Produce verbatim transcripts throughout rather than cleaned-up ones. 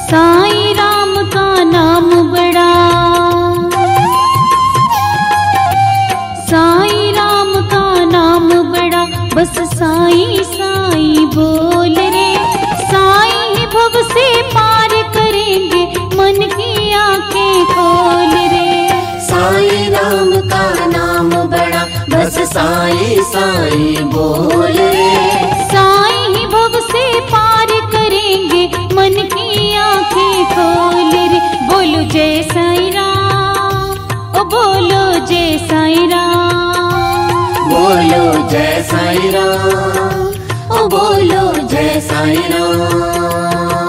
साईं राम का नाम बड़ा, साईं राम का नाम बड़ा, बस साईं साईं बोल रे। साईं ही भव से पार करेंगे, मन की आंखें खोल रे। साईं राम का नाम बड़ा, बस साईं साईं बोल रे। साईं ही भव से पार करेंगे, मन की आंखें खोल रे। बोलो जय साईं राम, ओ बोलो जय साईं राम, बोलो जय साईं राम, ओ बोलो जय साईं राम।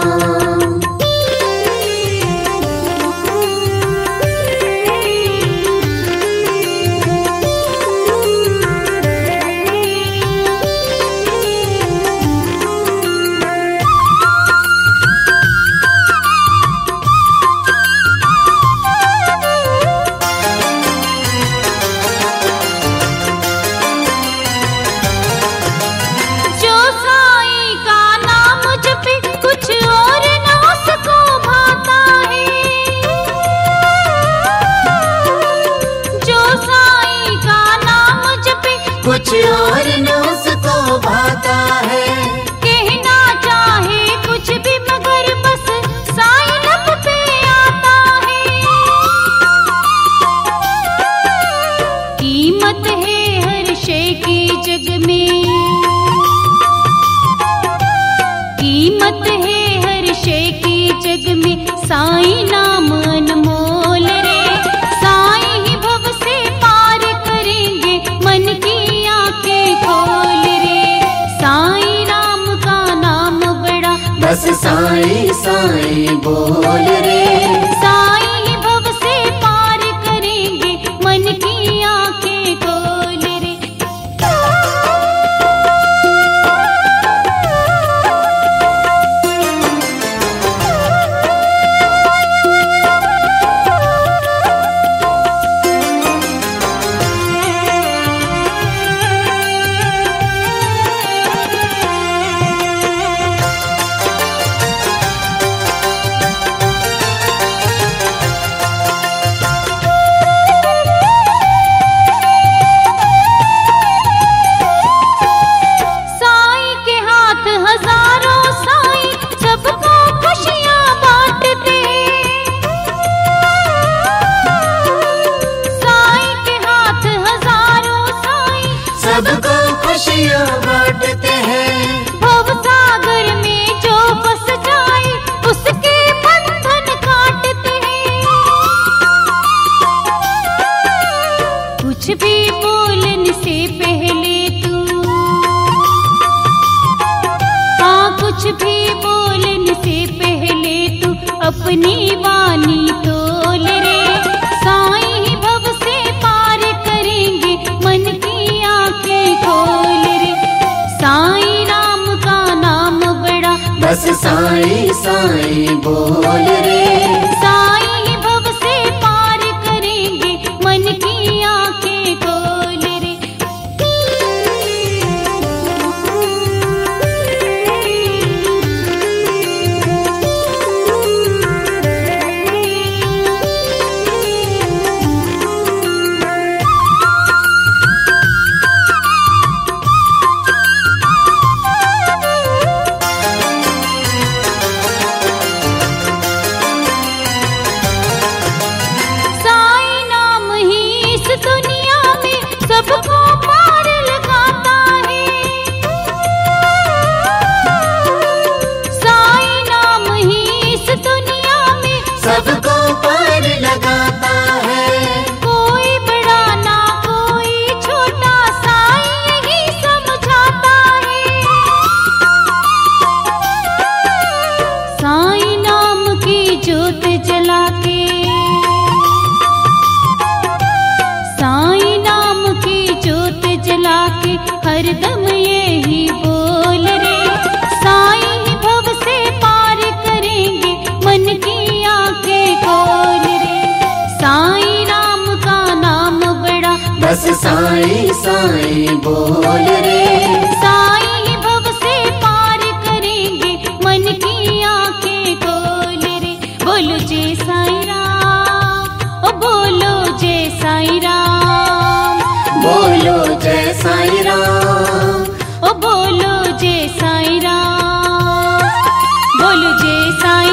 कुछ और न उसको भाता है, कहना चाहे कुछ भी मगर बस साईं लब पे आता है। कीमत है हर शय की जग में, कीमत है हर शय की जग में, साईं नाम अनमोल रे। साईं ही भव से पार करेंगे, मन की खोल रे। साईं राम का नाम बड़ा, बस साईं साईं बोल रे। साईं ही भव से पार करेंगे, मन की आंखें खोल रे। सबको खुशियाँ बांटते हैं, भव सागर में जो फंस जाए उसके बंधन काटते हैं। कुछ भी बोलने से पहले तू, हाँ कुछ भी बोलने से पहले तू अपनी वाणी तोल रे। साईं ही भव से पार करेंगे, मन की आंखें खोल रे। साईं राम का नाम बड़ा, बस साईं साईं बोल रे। साईं ही भव से पार करेंगे, मन की आंखें खोल रे। सबको पार लगाता है, साईं नाम ही इस दुनिया में सबको पार लगाता है। कोई बड़ा ना कोई छोटा, साईं यही समझाता है। साईं नाम की ज्योत जला के, साईं नाम की ज्योत जला के हरदम यही बोल रे। साईं ही भव से पार करेंगे, मन की आंखें खोल रे। साईं राम का नाम बड़ा, बस साईं साईं बोल रे। साईं ही भव से पार करेंगे, मन की आंखें खोल बोल जय साईं।